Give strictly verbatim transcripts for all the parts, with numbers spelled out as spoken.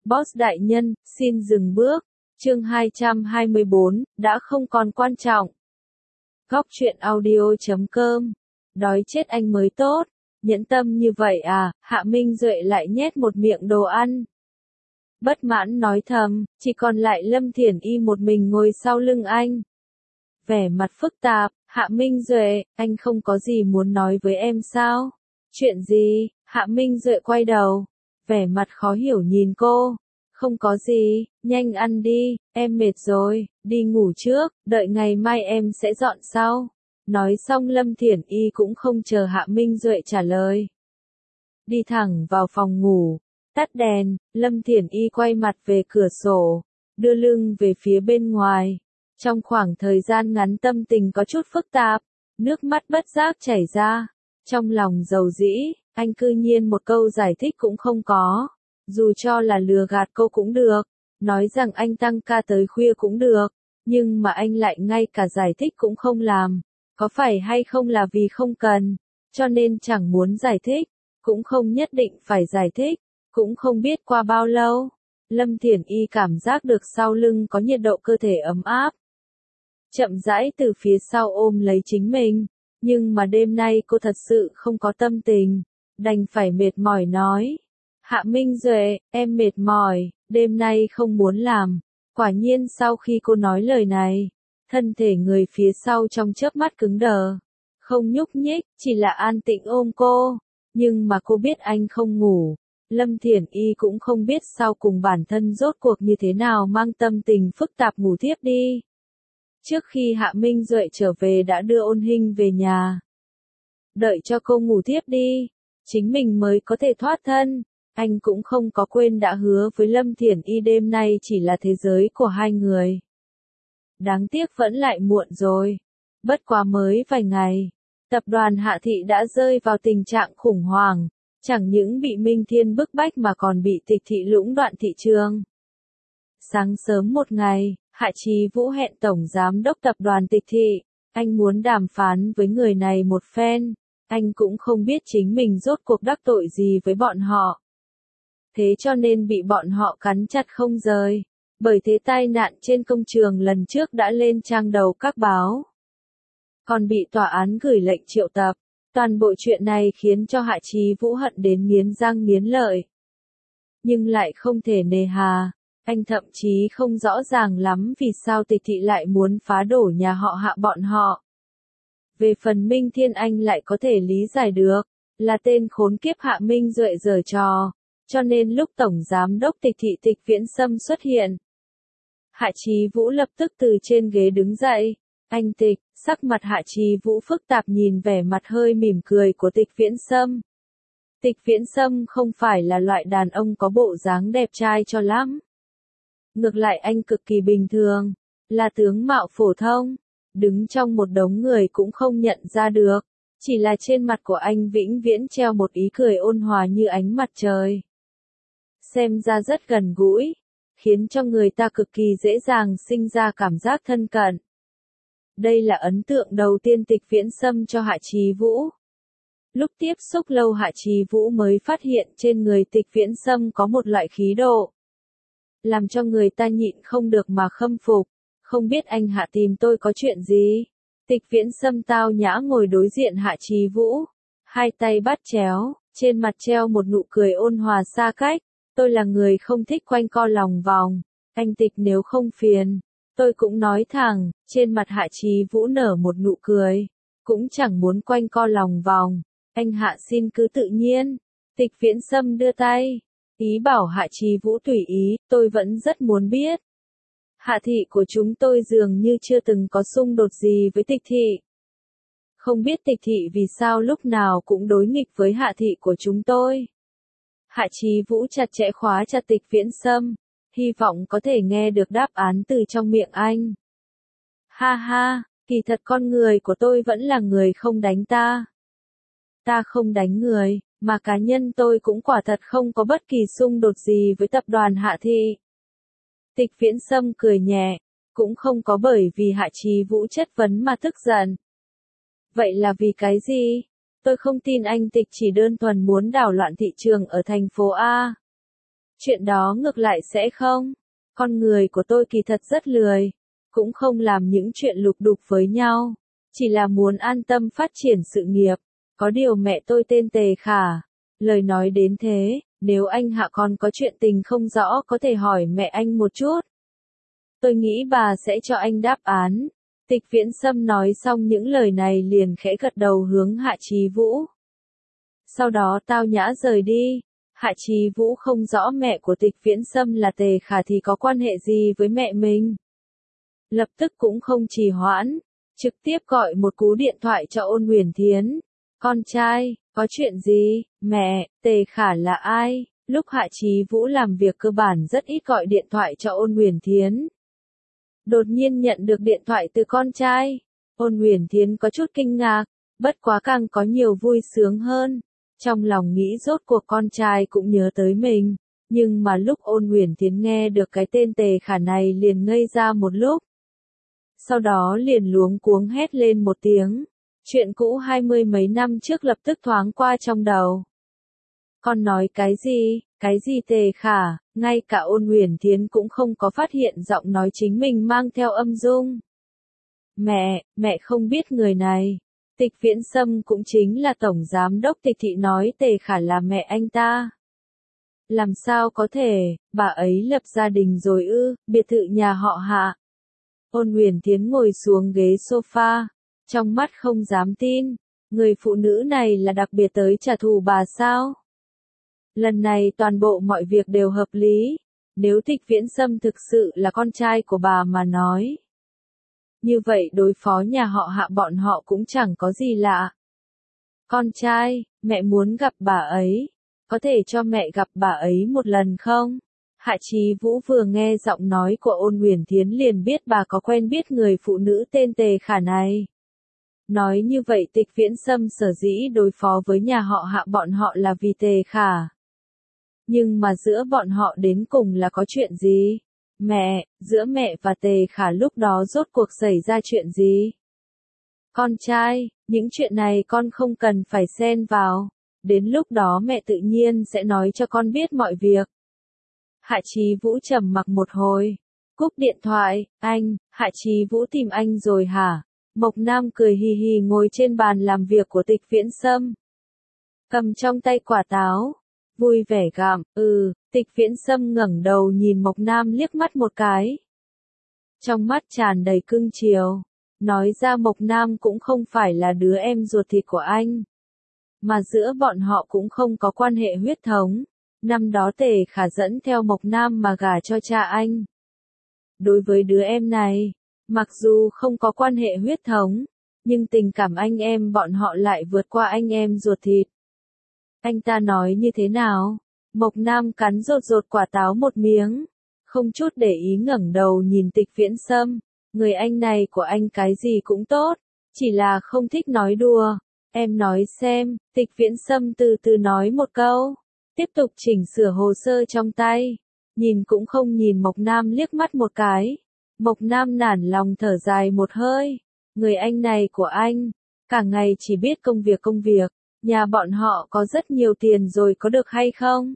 Boss đại nhân, xin dừng bước. Chương hai trăm hai mươi bốn, đã không còn quan trọng. Góc truyện audio chấm com. Đói chết anh mới tốt. Nhẫn tâm như vậy à, Hạ Minh Duệ lại nhét một miệng đồ ăn. Bất mãn nói thầm, chỉ còn lại Lâm Thiển Y một mình ngồi sau lưng anh. Vẻ mặt phức tạp, Hạ Minh Duệ, anh không có gì muốn nói với em sao? Chuyện gì? Hạ Minh Duệ quay đầu, vẻ mặt khó hiểu nhìn cô. Không có gì, nhanh ăn đi, em mệt rồi, đi ngủ trước, đợi ngày mai em sẽ dọn sau. Nói xong Lâm Thiển Y cũng không chờ Hạ Minh Duệ trả lời. Đi thẳng vào phòng ngủ, tắt đèn, Lâm Thiển Y quay mặt về cửa sổ, đưa lưng về phía bên ngoài. Trong khoảng thời gian ngắn tâm tình có chút phức tạp, nước mắt bất giác chảy ra. Trong lòng dầu dĩ, anh cư nhiên một câu giải thích cũng không có. Dù cho là lừa gạt cô cũng được, nói rằng anh tăng ca tới khuya cũng được, nhưng mà anh lại ngay cả giải thích cũng không làm. Có phải hay không là vì không cần, cho nên chẳng muốn giải thích, cũng không nhất định phải giải thích, cũng không biết qua bao lâu. Lâm Thiển Y cảm giác được sau lưng có nhiệt độ cơ thể ấm áp. Chậm rãi từ phía sau ôm lấy chính mình, nhưng mà đêm nay cô thật sự không có tâm tình, đành phải mệt mỏi nói. Hạ Minh Duệ, em mệt mỏi, đêm nay không muốn làm. Quả nhiên sau khi cô nói lời này, thân thể người phía sau trong chớp mắt cứng đờ, không nhúc nhích, chỉ là an tĩnh ôm cô. Nhưng mà cô biết anh không ngủ. Lâm Thiển Y cũng không biết sau cùng bản thân rốt cuộc như thế nào mang tâm tình phức tạp ngủ thiếp đi. Trước khi Hạ Minh Duệ trở về đã đưa Ôn Hinh về nhà. Đợi cho cô ngủ thiếp đi, chính mình mới có thể thoát thân. Anh cũng không có quên đã hứa với Lâm Thiển Y đêm nay chỉ là thế giới của hai người. Đáng tiếc vẫn lại muộn rồi. Bất quá mới vài ngày, tập đoàn Hạ Thị đã rơi vào tình trạng khủng hoảng, chẳng những bị Minh Thiên bức bách mà còn bị Tịch Thị lũng đoạn thị trường. Sáng sớm một ngày, Hạ Chí Vũ hẹn Tổng Giám đốc tập đoàn Tịch Thị, anh muốn đàm phán với người này một phen, anh cũng không biết chính mình rốt cuộc đắc tội gì với bọn họ. Thế cho nên bị bọn họ cắn chặt không rời, bởi thế tai nạn trên công trường lần trước đã lên trang đầu các báo. Còn bị tòa án gửi lệnh triệu tập, toàn bộ chuyện này khiến cho Hạ Chí Vũ hận đến nghiến răng nghiến lợi. Nhưng lại không thể nề hà, anh thậm chí không rõ ràng lắm vì sao Tịch Thị lại muốn phá đổ nhà họ Hạ bọn họ. Về phần Minh Thiên anh lại có thể lý giải được, là tên khốn kiếp Hạ Minh Duệ giở trò. Cho nên lúc Tổng Giám đốc Tịch Thị Tịch Viễn Sâm xuất hiện, Hạ Chí Vũ lập tức từ trên ghế đứng dậy. Anh Tịch, sắc mặt Hạ Chí Vũ phức tạp nhìn vẻ mặt hơi mỉm cười của Tịch Viễn Sâm. Tịch Viễn Sâm không phải là loại đàn ông có bộ dáng đẹp trai cho lắm. Ngược lại anh cực kỳ bình thường, là tướng mạo phổ thông, đứng trong một đống người cũng không nhận ra được. Chỉ là trên mặt của anh vĩnh viễn treo một ý cười ôn hòa như ánh mặt trời. Xem ra rất gần gũi, khiến cho người ta cực kỳ dễ dàng sinh ra cảm giác thân cận. Đây là ấn tượng đầu tiên Tịch Viễn Sâm cho Hạ Chí Vũ. Lúc tiếp xúc lâu Hạ Chí Vũ mới phát hiện trên người Tịch Viễn Sâm có một loại khí độ, làm cho người ta nhịn không được mà khâm phục. Không biết anh Hạ tìm tôi có chuyện gì? Tịch Viễn Sâm tao nhã ngồi đối diện Hạ Chí Vũ, hai tay bắt chéo, trên mặt treo một nụ cười ôn hòa xa cách. Tôi là người không thích quanh co lòng vòng, anh Tịch nếu không phiền, tôi cũng nói thẳng. Trên mặt Hạ Chí Vũ nở một nụ cười, cũng chẳng muốn quanh co lòng vòng, anh Hạ xin cứ tự nhiên. Tịch Viễn Sâm đưa tay, ý bảo Hạ Chí Vũ tùy ý. Tôi vẫn rất muốn biết, Hạ Thị của chúng tôi dường như chưa từng có xung đột gì với Tịch Thị. Không biết Tịch Thị vì sao lúc nào cũng đối nghịch với Hạ Thị của chúng tôi. Hạ Chí Vũ chặt chẽ khóa chặt Tịch Viễn Sâm, hy vọng có thể nghe được đáp án từ trong miệng anh. Ha ha, kỳ thật con người của tôi vẫn là người không đánh ta. Ta không đánh người, mà cá nhân tôi cũng quả thật không có bất kỳ xung đột gì với tập đoàn Hạ Thị. Tịch Viễn Sâm cười nhẹ, cũng không có bởi vì Hạ Chí Vũ chất vấn mà tức giận. Vậy là vì cái gì? Tôi không tin anh Tịch chỉ đơn thuần muốn đảo loạn thị trường ở thành phố A. Chuyện đó ngược lại sẽ không. Con người của tôi kỳ thật rất lười, cũng không làm những chuyện lục đục với nhau, chỉ là muốn an tâm phát triển sự nghiệp. Có điều mẹ tôi tên Tề Khả. Lời nói đến thế, nếu anh Hạ còn có chuyện tình không rõ có thể hỏi mẹ anh một chút. Tôi nghĩ bà sẽ cho anh đáp án. Tịch Viễn Sâm nói xong những lời này liền khẽ gật đầu hướng Hạ Chí Vũ. Sau đó tao nhã rời đi. Hạ Chí Vũ không rõ mẹ của Tịch Viễn Sâm là Tề Khả thì có quan hệ gì với mẹ mình. Lập tức cũng không trì hoãn, trực tiếp gọi một cú điện thoại cho Ôn Uyển Thiến. Con trai, có chuyện gì? Mẹ, Tề Khả là ai? Lúc Hạ Chí Vũ làm việc cơ bản rất ít gọi điện thoại cho Ôn Uyển Thiến. Đột nhiên nhận được điện thoại từ con trai. Ôn Uyển Thiến có chút kinh ngạc, bất quá càng có nhiều vui sướng hơn. Trong lòng nghĩ rốt cuộc con trai cũng nhớ tới mình. Nhưng mà lúc Ôn Uyển Thiến nghe được cái tên Tề Khả này liền ngây ra một lúc. Sau đó liền luống cuống hét lên một tiếng. Chuyện cũ hai mươi mấy năm trước lập tức thoáng qua trong đầu. Con nói cái gì, cái gì Tề Khả, ngay cả Ôn Uyển Thiến cũng không có phát hiện giọng nói chính mình mang theo âm dung. Mẹ, mẹ không biết người này. Tịch Viễn Sâm cũng chính là tổng giám đốc Tịch thị nói Tề Khả là mẹ anh ta. Làm sao có thể, bà ấy lập gia đình rồi ư, biệt thự nhà họ Hạ. Ôn Uyển Thiến ngồi xuống ghế sofa, trong mắt không dám tin, người phụ nữ này là đặc biệt tới trả thù bà sao? Lần này toàn bộ mọi việc đều hợp lý, nếu Tịch Viễn Sâm thực sự là con trai của bà mà nói. Như vậy đối phó nhà họ Hạ bọn họ cũng chẳng có gì lạ. Con trai, mẹ muốn gặp bà ấy, có thể cho mẹ gặp bà ấy một lần không? Hạ Chí Vũ vừa nghe giọng nói của Ôn Uyển Thiến liền biết bà có quen biết người phụ nữ tên Tề Khả này. Nói như vậy Tịch Viễn Sâm sở dĩ đối phó với nhà họ Hạ bọn họ là vì Tề Khả. Nhưng mà giữa bọn họ đến cùng là có chuyện gì? Mẹ, giữa mẹ và Tề Khả lúc đó rốt cuộc xảy ra chuyện gì? Con trai, những chuyện này con không cần phải xen vào. Đến lúc đó mẹ tự nhiên sẽ nói cho con biết mọi việc. Hạ Chí Vũ trầm mặc một hồi. Cúp điện thoại, anh, Hạ Chí Vũ tìm anh rồi hả? Mộc Nam cười hì hì ngồi trên bàn làm việc của Tịch Viễn Sâm. Cầm trong tay quả táo. Vui vẻ gặm, ừ, Tịch Viễn Sâm ngẩng đầu nhìn Mộc Nam liếc mắt một cái. Trong mắt tràn đầy cưng chiều. Nói ra Mộc Nam cũng không phải là đứa em ruột thịt của anh. Mà giữa bọn họ cũng không có quan hệ huyết thống. Năm đó Tề Khả dẫn theo Mộc Nam mà gả cho cha anh. Đối với đứa em này, mặc dù không có quan hệ huyết thống, nhưng tình cảm anh em bọn họ lại vượt qua anh em ruột thịt. Anh ta nói như thế nào? Mộc Nam cắn rột rột quả táo một miếng, không chút để ý ngẩng đầu nhìn Tịch Viễn Sâm. Người anh này của anh cái gì cũng tốt, chỉ là không thích nói đùa. Em nói xem, Tịch Viễn Sâm từ từ nói một câu. Tiếp tục chỉnh sửa hồ sơ trong tay. Nhìn cũng không nhìn Mộc Nam liếc mắt một cái. Mộc Nam nản lòng thở dài một hơi. Người anh này của anh, cả ngày chỉ biết công việc công việc. Nhà bọn họ có rất nhiều tiền rồi có được hay không?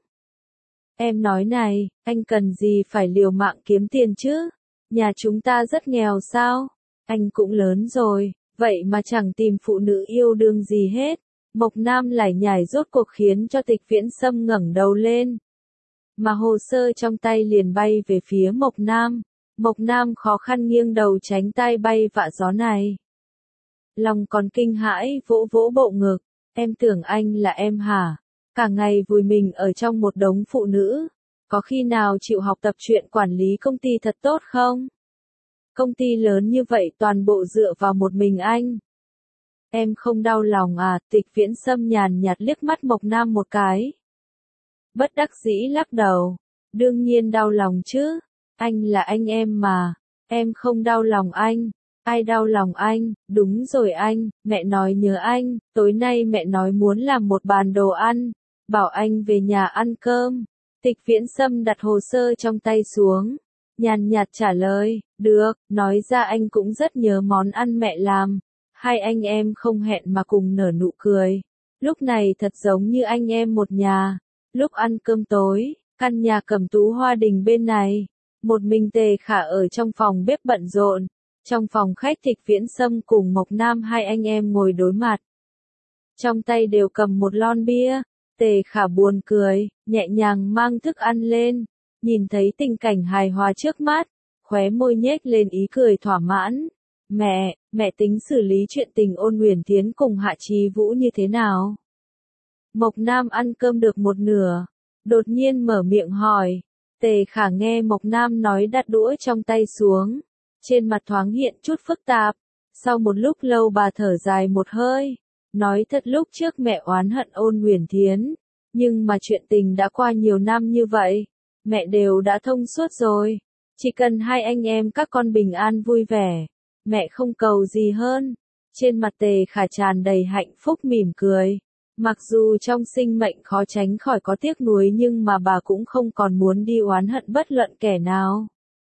Em nói này, anh cần gì phải liều mạng kiếm tiền chứ? Nhà chúng ta rất nghèo sao? Anh cũng lớn rồi, vậy mà chẳng tìm phụ nữ yêu đương gì hết. Mộc Nam lải nhải rốt cuộc khiến cho Tịch Viễn Sâm ngẩng đầu lên. Mà hồ sơ trong tay liền bay về phía Mộc Nam. Mộc Nam khó khăn nghiêng đầu tránh tai bay vạ gió này. Lòng còn kinh hãi vỗ vỗ bộ ngực. Em tưởng anh là em hả? Cả ngày vùi mình ở trong một đống phụ nữ. Có khi nào chịu học tập chuyện quản lý công ty thật tốt không? Công ty lớn như vậy toàn bộ dựa vào một mình anh. Em không đau lòng à? Tịch Viễn Sâm nhàn nhạt liếc mắt Mộc Nam một cái. Bất đắc dĩ lắc đầu. Đương nhiên đau lòng chứ. Anh là anh em mà. Em không đau lòng anh. Ai đau lòng anh? Đúng rồi anh, mẹ nói nhớ anh. Tối nay mẹ nói muốn làm một bàn đồ ăn. Bảo anh về nhà ăn cơm. Tịch Viễn Sâm đặt hồ sơ trong tay xuống. Nhàn nhạt trả lời. Được, nói ra anh cũng rất nhớ món ăn mẹ làm. Hai anh em không hẹn mà cùng nở nụ cười. Lúc này thật giống như anh em một nhà. Lúc ăn cơm tối, Căn nhà Cẩm Tú Hoa Đình bên này, một mình Tề Khả ở trong phòng bếp bận rộn, trong phòng khách Tịch Viễn Sâm cùng Mộc Nam hai anh em ngồi đối mặt. Trong tay đều cầm một lon bia, Tề Khả buồn cười, nhẹ nhàng mang thức ăn lên, nhìn thấy tình cảnh hài hòa trước mắt, khóe môi nhếch lên ý cười thỏa mãn. Mẹ, mẹ tính xử lý chuyện tình Ôn Uyển Thiến cùng Hạ Chí Vũ như thế nào? Mộc Nam ăn cơm được một nửa, đột nhiên mở miệng hỏi. Tề Khả nghe Mộc Nam nói đặt đũa trong tay xuống, trên mặt thoáng hiện chút phức tạp. Sau một lúc lâu bà thở dài một hơi, nói thật lúc trước mẹ oán hận Ôn Uyển Thiến, nhưng mà chuyện tình đã qua nhiều năm như vậy, mẹ đều đã thông suốt rồi, chỉ cần hai anh em các con bình an vui vẻ, mẹ không cầu gì hơn. Trên mặt Tề Khả tràn đầy hạnh phúc mỉm cười. Mặc dù trong sinh mệnh khó tránh khỏi có tiếc nuối nhưng mà bà cũng không còn muốn đi oán hận bất luận kẻ nào.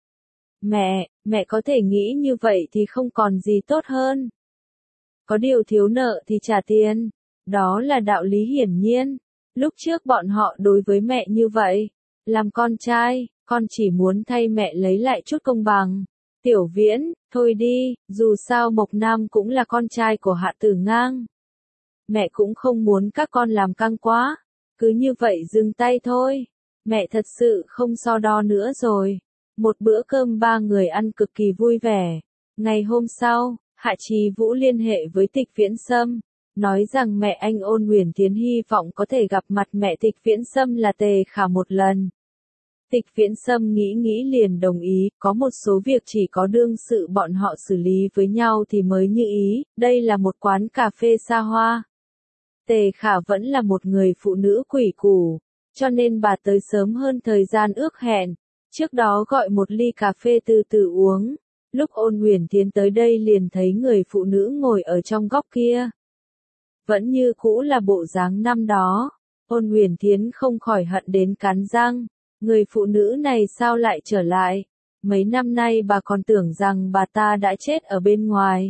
Mẹ, mẹ có thể nghĩ như vậy thì không còn gì tốt hơn. Có điều thiếu nợ thì trả tiền, đó là đạo lý hiển nhiên. Lúc trước bọn họ đối với mẹ như vậy, làm con trai, con chỉ muốn thay mẹ lấy lại chút công bằng. Tiểu Viễn, thôi đi, dù sao Mộc Nam cũng là con trai của Hạ Tử Ngang. Mẹ cũng không muốn các con làm căng quá, cứ như vậy dừng tay thôi. Mẹ thật sự không so đo nữa rồi. Một bữa cơm ba người ăn cực kỳ vui vẻ. Ngày hôm sau, Hạ Chí Vũ liên hệ với Tịch Viễn Sâm, nói rằng mẹ anh Ôn Uyển Thiến hy vọng có thể gặp mặt mẹ Tịch Viễn Sâm là Tề Khả một lần. Tịch Viễn Sâm nghĩ nghĩ liền đồng ý, có một số việc chỉ có đương sự bọn họ xử lý với nhau thì mới như ý, đây là một quán cà phê xa hoa. Tề Khả vẫn là một người phụ nữ quỷ củ, cho nên bà tới sớm hơn thời gian ước hẹn, trước đó gọi một ly cà phê từ từ uống. Lúc Ôn Uyển Thiến tới đây liền thấy người phụ nữ ngồi ở trong góc kia. Vẫn như cũ là bộ dáng năm đó, Ôn Uyển Thiến không khỏi hận đến cắn răng, người phụ nữ này sao lại trở lại, mấy năm nay bà còn tưởng rằng bà ta đã chết ở bên ngoài.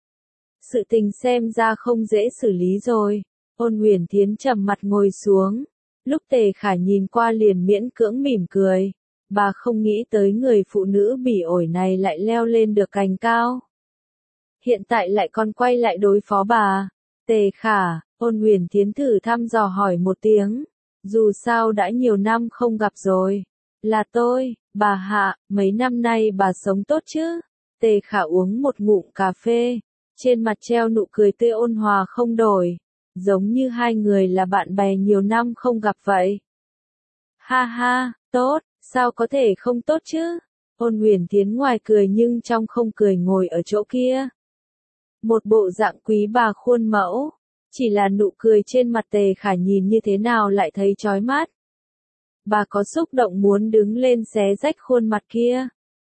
Sự tình xem ra không dễ xử lý rồi. Ôn Uyển Thiến trầm mặt ngồi xuống, lúc Tề Khả nhìn qua liền miễn cưỡng mỉm cười. Bà không nghĩ tới người phụ nữ bỉ ổi này lại leo lên được cành cao. Hiện tại lại còn quay lại đối phó bà. Tề Khả, Ôn Uyển Thiến thử thăm dò hỏi một tiếng. Dù sao đã nhiều năm không gặp rồi. Là tôi, bà Hạ, mấy năm nay bà sống tốt chứ? Tề Khả uống một ngụm cà phê, trên mặt treo nụ cười tươi ôn hòa không đổi. Giống như hai người là bạn bè nhiều năm không gặp vậy. Ha ha, tốt. Sao có thể không tốt chứ? Ôn Uyển Thiến ngoài cười nhưng trong không cười ngồi ở chỗ kia. Một bộ dạng quý bà khuôn mẫu, chỉ là nụ cười trên mặt Tề Khả nhìn như thế nào lại thấy chói mắt. Bà có xúc động muốn đứng lên xé rách khuôn mặt kia.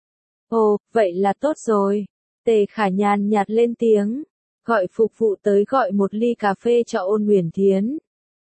Ồ, vậy là tốt rồi. Tề Khả nhàn nhạt lên tiếng, gọi phục vụ tới gọi một ly cà phê cho Ôn Uyển Thiến.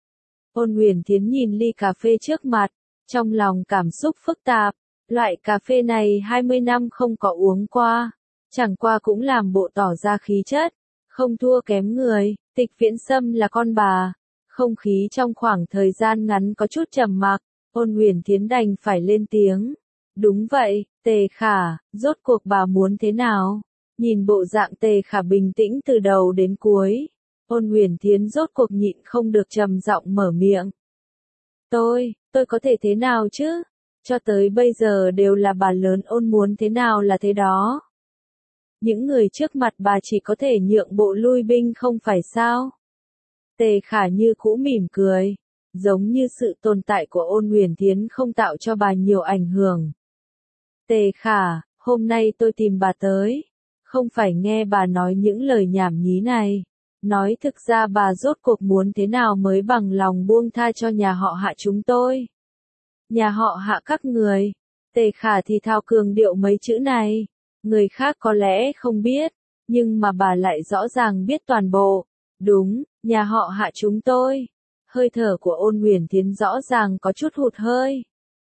Ôn Uyển Thiến nhìn ly cà phê trước mặt, trong lòng cảm xúc phức tạp, loại cà phê này hai mươi năm không có uống qua, chẳng qua cũng làm bộ tỏ ra khí chất, không thua kém người. Tịch Viễn Sâm là con bà, không khí trong khoảng thời gian ngắn có chút trầm mặc, Ôn Uyển Thiến đành phải lên tiếng. Đúng vậy, Tề Khả, rốt cuộc bà muốn thế nào? Nhìn bộ dạng Tề Khả bình tĩnh từ đầu đến cuối, Ôn Uyển Thiến rốt cuộc nhịn không được trầm giọng mở miệng. Tôi, tôi có thể thế nào chứ? Cho tới bây giờ đều là bà lớn Ôn muốn thế nào là thế đó. Những người trước mặt bà chỉ có thể nhượng bộ lui binh không phải sao? Tề Khả như cũ mỉm cười, giống như sự tồn tại của Ôn Uyển Thiến không tạo cho bà nhiều ảnh hưởng. Tề Khả, hôm nay tôi tìm bà tới, không phải nghe bà nói những lời nhảm nhí này. Nói thực ra bà rốt cuộc muốn thế nào mới bằng lòng buông tha cho nhà họ Hạ chúng tôi. Nhà họ Hạ các người. Tề Khả thì thao cường điệu mấy chữ này. Người khác có lẽ không biết, nhưng mà bà lại rõ ràng biết toàn bộ. Đúng, nhà họ Hạ chúng tôi. Hơi thở của Ôn Uyển Thiến rõ ràng có chút hụt hơi.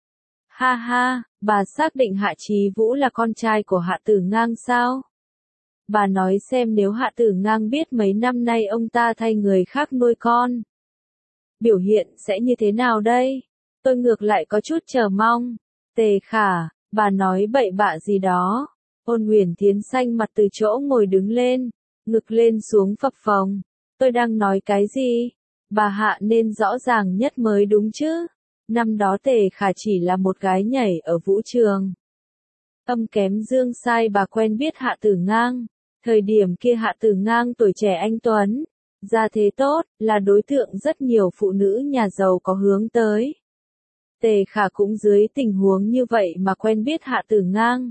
Ha ha, bà xác định Hạ Chí Vũ là con trai của Hạ Tử Ngang sao? Bà nói xem nếu Hạ Tử Ngang biết mấy năm nay ông ta thay người khác nuôi con, biểu hiện sẽ như thế nào đây? Tôi ngược lại có chút chờ mong. Tề Khả, bà nói bậy bạ gì đó. Ôn Uyển Thiến xanh mặt từ chỗ ngồi đứng lên, ngực lên xuống phập phồng. Tôi đang nói cái gì? Bà Hạ nên rõ ràng nhất mới đúng chứ. Năm đó Tề Khả chỉ là một gái nhảy ở vũ trường. Âm kém dương sai bà quen biết Hạ Tử Ngang. Thời điểm kia Hạ Tử Ngang tuổi trẻ anh tuấn, gia thế tốt, là đối tượng rất nhiều phụ nữ nhà giàu có hướng tới. Tề Khả cũng dưới tình huống như vậy mà quen biết Hạ Tử Ngang.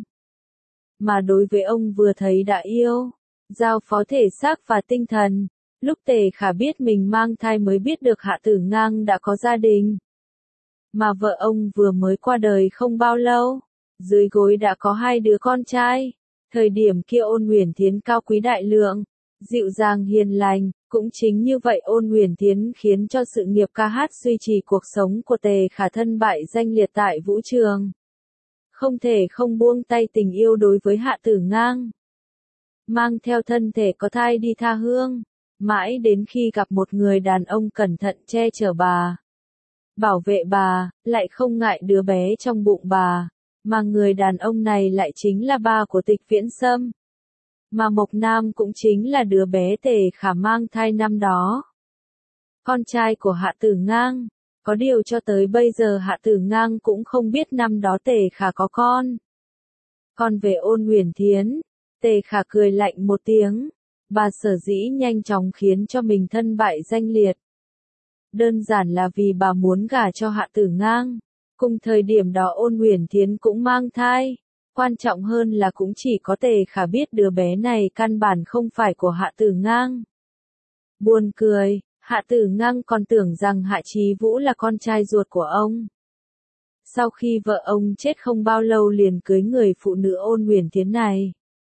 Mà đối với ông vừa thấy đã yêu, giao phó thể xác và tinh thần. Lúc Tề Khả biết mình mang thai mới biết được Hạ Tử Ngang đã có gia đình. Mà vợ ông vừa mới qua đời không bao lâu, dưới gối đã có hai đứa con trai. Thời điểm kia Ôn Uyển Thiến cao quý đại lượng, dịu dàng hiền lành, cũng chính như vậy Ôn Uyển Thiến khiến cho sự nghiệp ca hát duy trì cuộc sống của Tề Khả thân bại danh liệt tại vũ trường. Không thể không buông tay tình yêu đối với Hạ Tử Ngang. Mang theo thân thể có thai đi tha hương, mãi đến khi gặp một người đàn ông cẩn thận che chở bà, bảo vệ bà, lại không ngại đứa bé trong bụng bà. Mà người đàn ông này lại chính là ba của Tịch Viễn Sâm. Mà Mộc Nam cũng chính là đứa bé Tề Khả mang thai năm đó. Con trai của Hạ Tử Ngang. Có điều cho tới bây giờ Hạ Tử Ngang cũng không biết năm đó Tề Khả có con. Còn về Ôn Uyển Thiến, Tề Khả cười lạnh một tiếng. Bà sở dĩ nhanh chóng khiến cho mình thân bại danh liệt. Đơn giản là vì bà muốn gả cho Hạ Tử Ngang. Cùng thời điểm đó Ôn Uyển Thiến cũng mang thai. Quan trọng hơn là cũng chỉ có Tề Khả biết đứa bé này căn bản không phải của Hạ Tử Ngang. Buồn cười, Hạ Tử Ngang còn tưởng rằng Hạ Chí Vũ là con trai ruột của ông. Sau khi vợ ông chết không bao lâu liền cưới người phụ nữ Ôn Uyển Thiến này.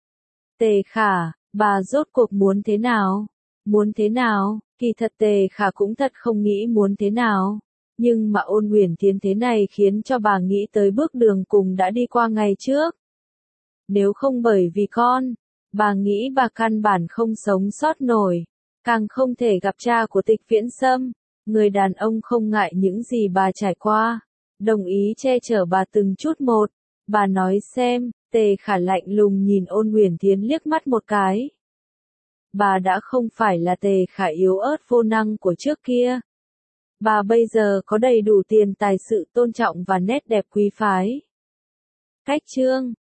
Tề Khả, bà rốt cuộc muốn thế nào? Muốn thế nào? Kỳ thật Tề Khả cũng thật không nghĩ muốn thế nào. Nhưng mà Ôn Uyển Thiến thế này khiến cho bà nghĩ tới bước đường cùng đã đi qua ngày trước. Nếu không bởi vì con, bà nghĩ bà căn bản không sống sót nổi, càng không thể gặp cha của Tịch Viễn Sâm, người đàn ông không ngại những gì bà trải qua, đồng ý che chở bà từng chút một. Bà nói xem, Tề Khả lạnh lùng nhìn Ôn Uyển Thiến liếc mắt một cái. Bà đã không phải là Tề Khả yếu ớt vô năng của trước kia. Bà bây giờ có đầy đủ tiền tài sự tôn trọng và nét đẹp quý phái. Cách chương